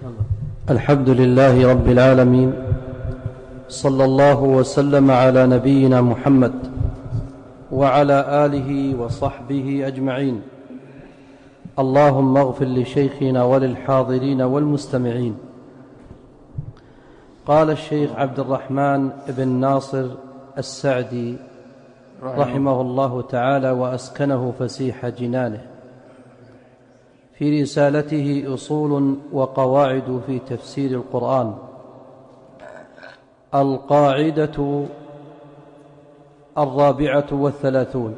الحمد لله رب العالمين، صلى الله وسلم على نبينا محمد وعلى آله وصحبه أجمعين. اللهم اغفر لشيخنا وللحاضرين والمستمعين. قال الشيخ عبد الرحمن بن ناصر السعدي رحمه الله تعالى وأسكنه فسيح جنانه في رسالته أصول وقواعد في تفسير القرآن: القاعدة 34.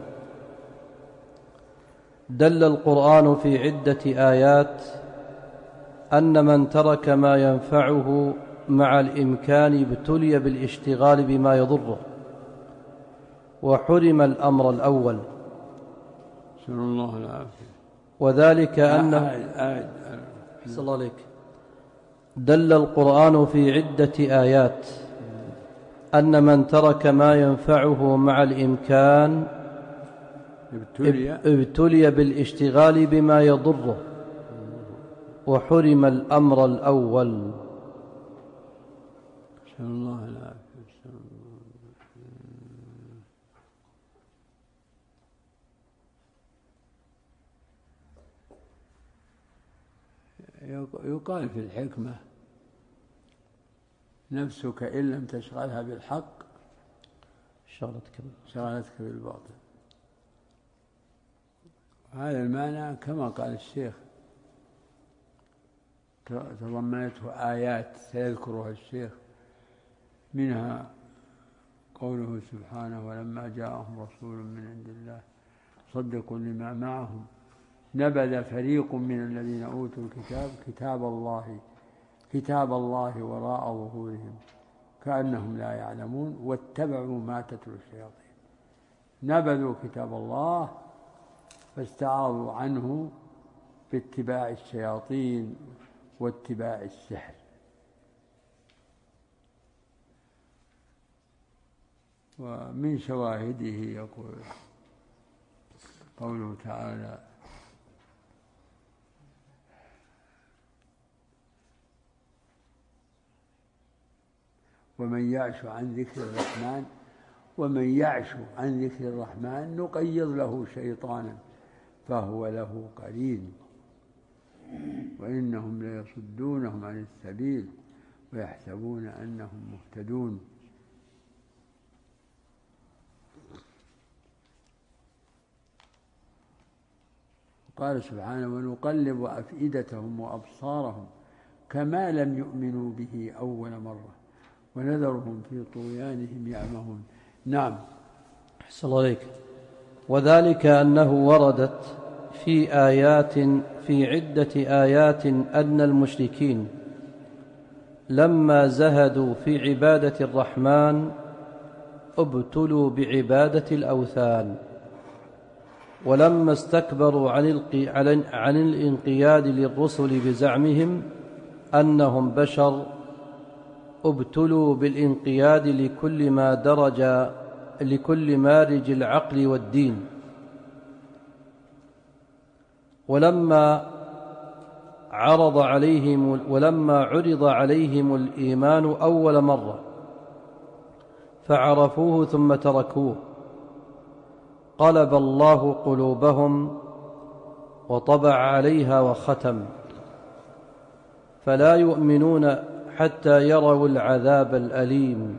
دل القرآن في عدة آيات أن من ترك ما ينفعه مع الإمكان ابتلي بالاشتغال بما يضره، وحرم الأمر الأول. نسأل الله العافية. وذلك أنه صلى الله عليك. دل القرآن في عدة آيات أن من ترك ما ينفعه مع الإمكان ابتلي بالاشتغال بما يضره، وحرم الأمر الأول. نسأل الله العافية. يقال في الحكمة: نفسك إن لم تشغلها بالحق شغلتك بالباطل. هذا المعنى كما قال الشيخ تضمنته آيات سيذكرها الشيخ، منها قوله سبحانه: ولما جاءهم رسول من عند الله مصدق لما معهم نبذ فريق من الذين أوتوا الكتاب كتاب الله وراء ظهورهم كأنهم لا يعلمون واتبعوا ما تتلو الشياطين. نبذوا كتاب الله فاستعاضوا عنه باتباع الشياطين واتباع السحر. ومن شواهده يقول قوله تعالى: ومن يعش عن ذكر الرحمن نقيض له شيطانا فهو له قرين وإنهم ليصدونهم عن السبيل ويحسبون أنهم مهتدون. قال سبحانه: ونقلب أفئدتهم وأبصارهم كما لم يؤمنوا به أول مرة ونذرهم في طغيانهم يعمهون. نعم. أحسن الله عليك. وذلك أنه وردت في عدة آيات أن المشركين لما زهدوا في عبادة الرحمن ابتلوا بعبادة الأوثان، ولما استكبروا عن الانقياد للرسل بزعمهم أنهم بشر ابتلوا بالانقياد لكل مارج العقل والدين. ولما عرض عليهم الإيمان أول مرة فعرفوه ثم تركوه قلب الله قلوبهم وطبع عليها وختم، فلا يؤمنون حتى يروا العذاب الأليم.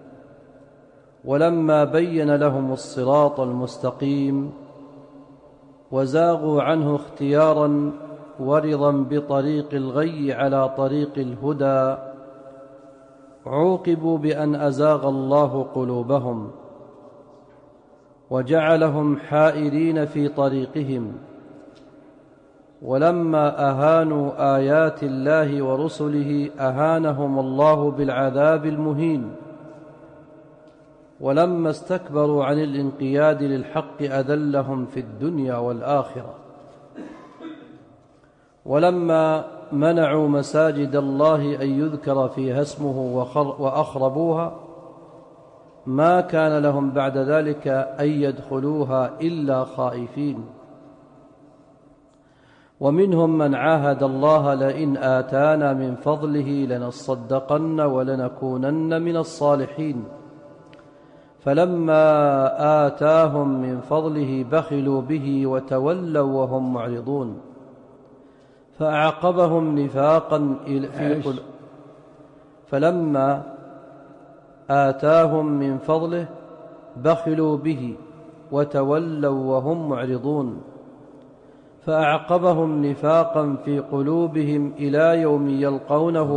ولما بين لهم الصراط المستقيم وزاغوا عنه اختيارا ورضا بطريق الغي على طريق الهدى عوقبوا بأن أزاغ الله قلوبهم وجعلهم حائرين في طريقهم. ولما أهانوا آيات الله ورسله أهانهم الله بالعذاب المهين. ولما استكبروا عن الانقياد للحق أذلهم في الدنيا والآخرة. ولما منعوا مساجد الله أن يذكر فيها اسمه وأخربوها ما كان لهم بعد ذلك أن يدخلوها إلا خائفين. ومنهم من عاهد الله لئن آتانا من فضله لنصدقن ولنكونن من الصالحين فلما آتاهم من فضله بخلوا به وتولوا وهم معرضون فأعقبهم نفاقا فلما آتاهم من فضله بخلوا به وتولوا وهم معرضون فأعقبهم نفاقا في قلوبهم إلى يوم يلقونه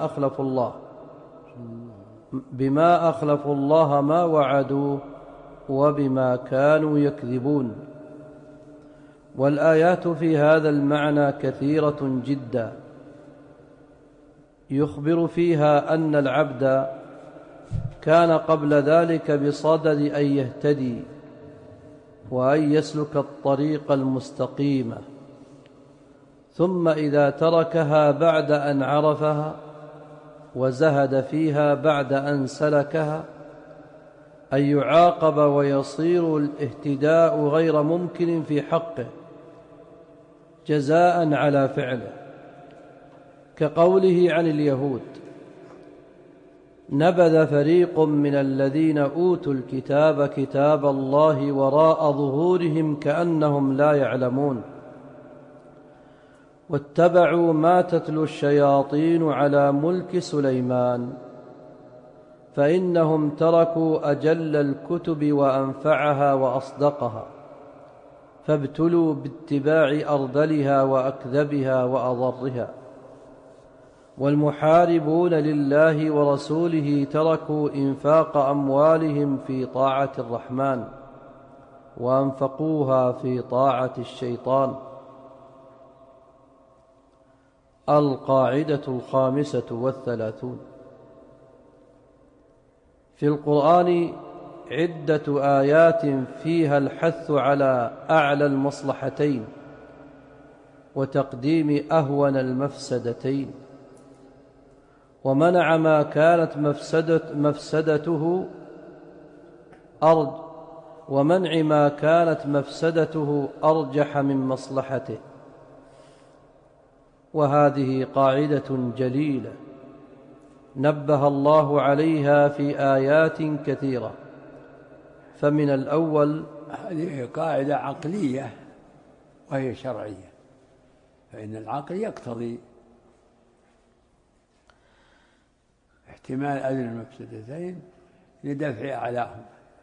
بما أخلفوا الله ما وعدوه وبما كانوا يكذبون. والآيات في هذا المعنى كثيرة جدا يخبر فيها أن العبد كان قبل ذلك بصدد أن يهتدي وأن يسلك الطريق المستقيم، ثم إذا تركها بعد أن عرفها وزهد فيها بعد أن سلكها أن يعاقب ويصير الاهتداء غير ممكن في حقه جزاء على فعله، كقوله عن اليهود: نبذ فريق من الذين أوتوا الكتاب كتاب الله وراء ظهورهم كأنهم لا يعلمون واتبعوا ما تتلو الشياطين على ملك سليمان فإنهم تركوا أجل الكتب وأنفعها وأصدقها فابتلوا باتباع أرذلها وأكذبها وأضرها. والمحاربون لله ورسوله تركوا إنفاق أموالهم في طاعة الرحمن وأنفقوها في طاعة الشيطان. القاعدة 35 في القرآن عدة آيات فيها الحث على أعلى المصلحتين وتقديم أهون المفسدتين، ومنع ما كانت مفسدته أرجح من مصلحته. وهذه قاعدة جليلة نبه الله عليها في آيات كثيرة. فمن الأول، هذه قاعدة عقلية وهي شرعية، فإن العقل يقتضي احتمال أدنى المفسدتين لدفع أعلاهما،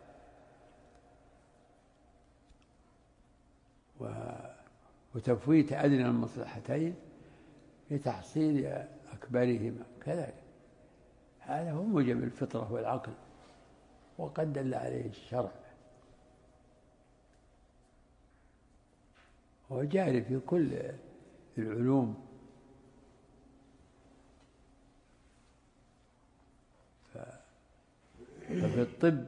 وتفويت أدنى المصلحتين لتحصيل أكبرهما كذلك. هذا هو موجب الفطرة والعقل، وقد دل عليه الشرع، هو جاري في كل العلوم. ففي الطب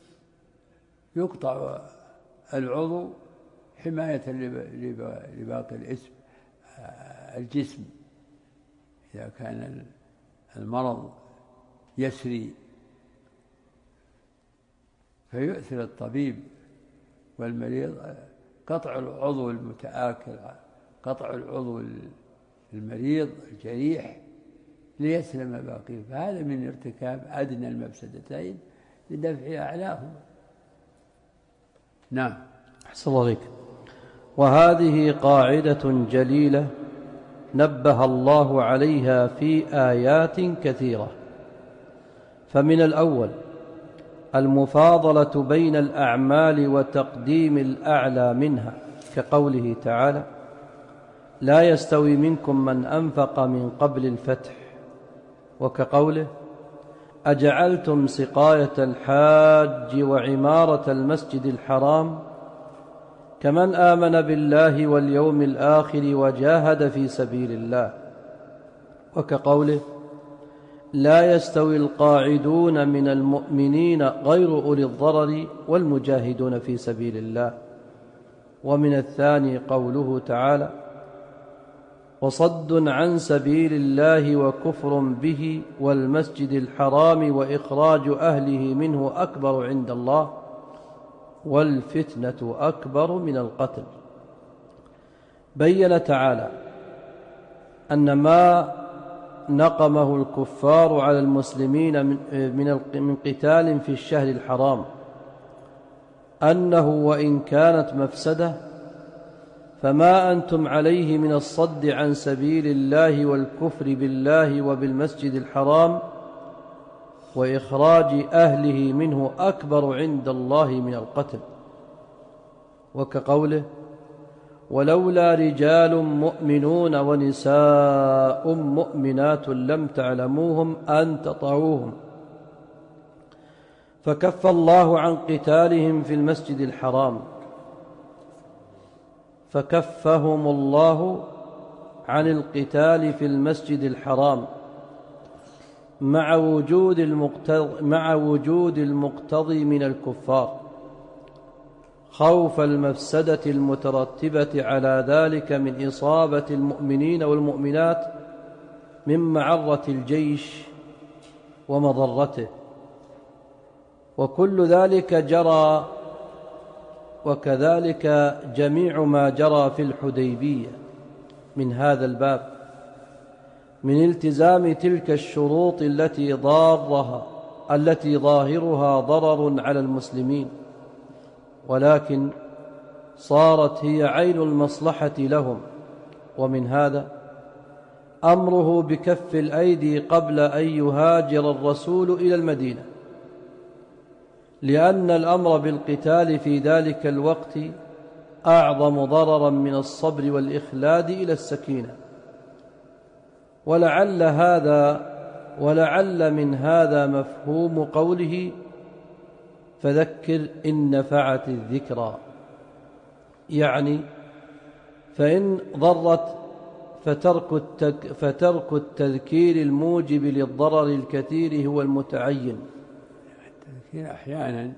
يقطع العضو حماية لباقي الجسم إذا كان المرض يسري، فيؤثر الطبيب والمريض قطع العضو المتآكل، قطع العضو المريض الجريح ليسلم باقيه، فهذا من ارتكاب أدنى المفسدتين لدفع أعلاهما. نعم. أحسن الله عليك. وهذه قاعدة جليلة نبه الله عليها في آيات كثيرة. فمن الأول المفاضلة بين الأعمال وتقديم الأعلى منها، كقوله تعالى: لا يستوي منكم من أنفق من قبل الفتح، وكقوله: أجعلتم سقاية الحاج وعمارة المسجد الحرام كمن آمن بالله واليوم الآخر وجاهد في سبيل الله، وكقوله: لا يستوي القاعدون من المؤمنين غير أولي الضرر والمجاهدون في سبيل الله. ومن الثاني قوله تعالى: وصد عن سبيل الله وكفر به والمسجد الحرام وإخراج أهله منه أكبر عند الله والفتنة أكبر من القتل. بين تعالى أن ما نقمه الكفار على المسلمين من قتال في الشهر الحرام أنه وإن كانت مفسدة فما أنتم عليه من الصد عن سبيل الله والكفر بالله وبالمسجد الحرام وإخراج أهله منه أكبر عند الله من القتل. وكقوله: ولولا رجال مؤمنون ونساء مؤمنات لم تعلموهم أن تطعوهم فكف الله عن قتالهم في المسجد الحرام، فكفهم الله عن القتال في المسجد الحرام مع وجود المقتضي من الكفار خوف المفسدة المترتبة على ذلك من إصابة المؤمنين والمؤمنات من معرة الجيش ومضرته، وكل ذلك جرى، وكذلك جميع ما جرى في الحديبية من هذا الباب من التزام تلك الشروط التي ظاهرها ضرر على المسلمين، ولكن صارت هي عين المصلحة لهم. ومن هذا أمره بكف الأيدي قبل أن يهاجر الرسول إلى المدينة، لأن الأمر بالقتال في ذلك الوقت أعظم ضررا من الصبر والإخلاد إلى السكينة. ولعل من هذا مفهوم قوله: فذكر إن نفعت الذكرى، يعني فإن ضرت فترك التذكير الموجب للضرر الكثير هو المتعين. التذكير أحيانا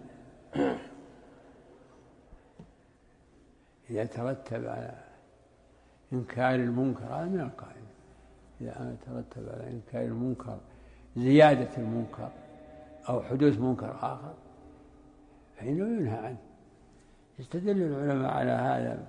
إذا ترتب على إنكار المنكر، هذا من القاعدة، إذا ترتب على إنكار المنكر زيادة المنكر أو حدوث منكر آخر فإنه ينهى عنه. يستدل العلماء على هذا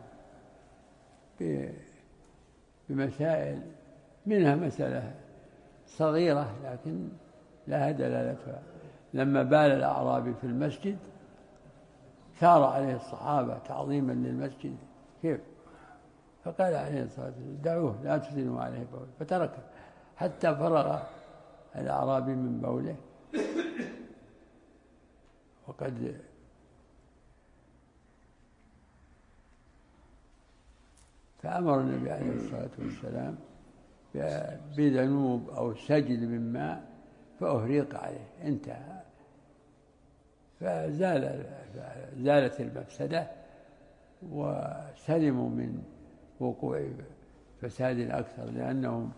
بمسائل، منها مسألة صغيرة لكن لها دلالتها. لما بال الأعرابي في المسجد ثار عليه الصحابة تعظيما للمسجد، كيف؟ فقال عليه الصلاة والسلام: دعوه لا تفتنوا عليه بول، فتركه حتى فرغ الأعرابي من بوله. وقد فأمر النبي عليه الصلاة والسلام بذنوب أو سجل من ماء فأهريق عليه، انتهى، فزالت المفسدة وسلموا من وقوع فساد أكثر، لأنهم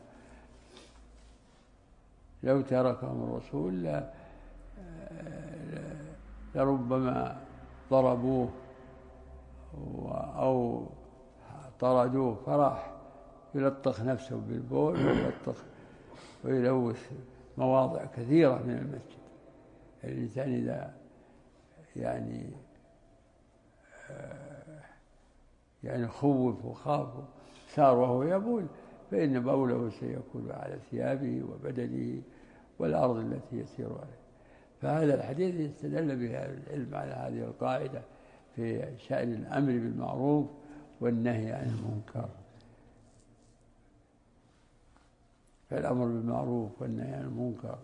لو تركهم الرسول لربما ضربوه أو طردوه، فراح يلطخ نفسه بالبول ويلوث مواضع كثيرة من المسجد. الإنسان إذا يعني خوف وخاف سار وهو يبول فإن بوله سيكون على ثيابه وبدنه والأرض التي يسير عليها. فهذا الحديث يستدل به العلم على هذه القاعدة في شأن الأمر بالمعروف والنهي عن المنكر. فالأمر بالمعروف والنهي عن المنكر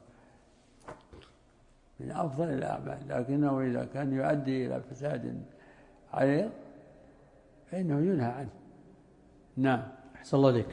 من أفضل الأعمال، لكنه إذا كان يؤدي إلى فساد عريض فإنه ينهى عنه. نعم. أحسن الله عليك.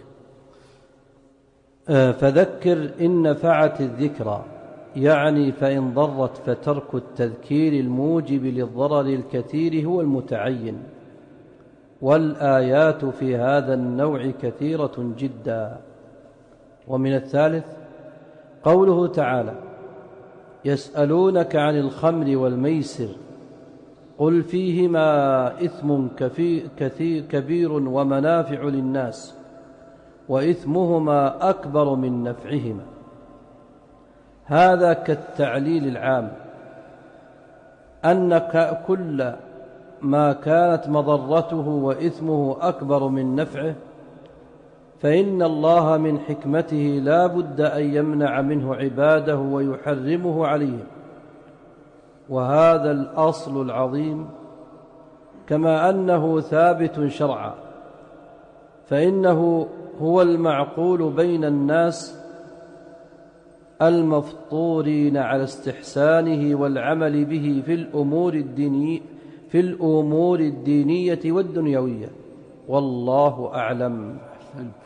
فذكر إن نفعت الذكرى، يعني فإن ضرت فترك التذكير الموجب للضرر الكثير هو المتعين. والآيات في هذا النوع كثيرة جدا. ومن الثالث قوله تعالى: يسألونك عن الخمر والميسر قل فيهما إثم كبير ومنافع للناس وإثمهما أكبر من نفعهما. هذا كالتعليل العام أن كل ما كانت مضرته وإثمه أكبر من نفعه، فإن الله من حكمته لا بد أن يمنع منه عباده ويحرمه عليهم. وهذا الأصل العظيم كما أنه ثابت شرعا، فإنه هو المعقول بين الناس المفطورين على استحسانه والعمل به في الأمور الدينية والدنيوية. والله أعلم.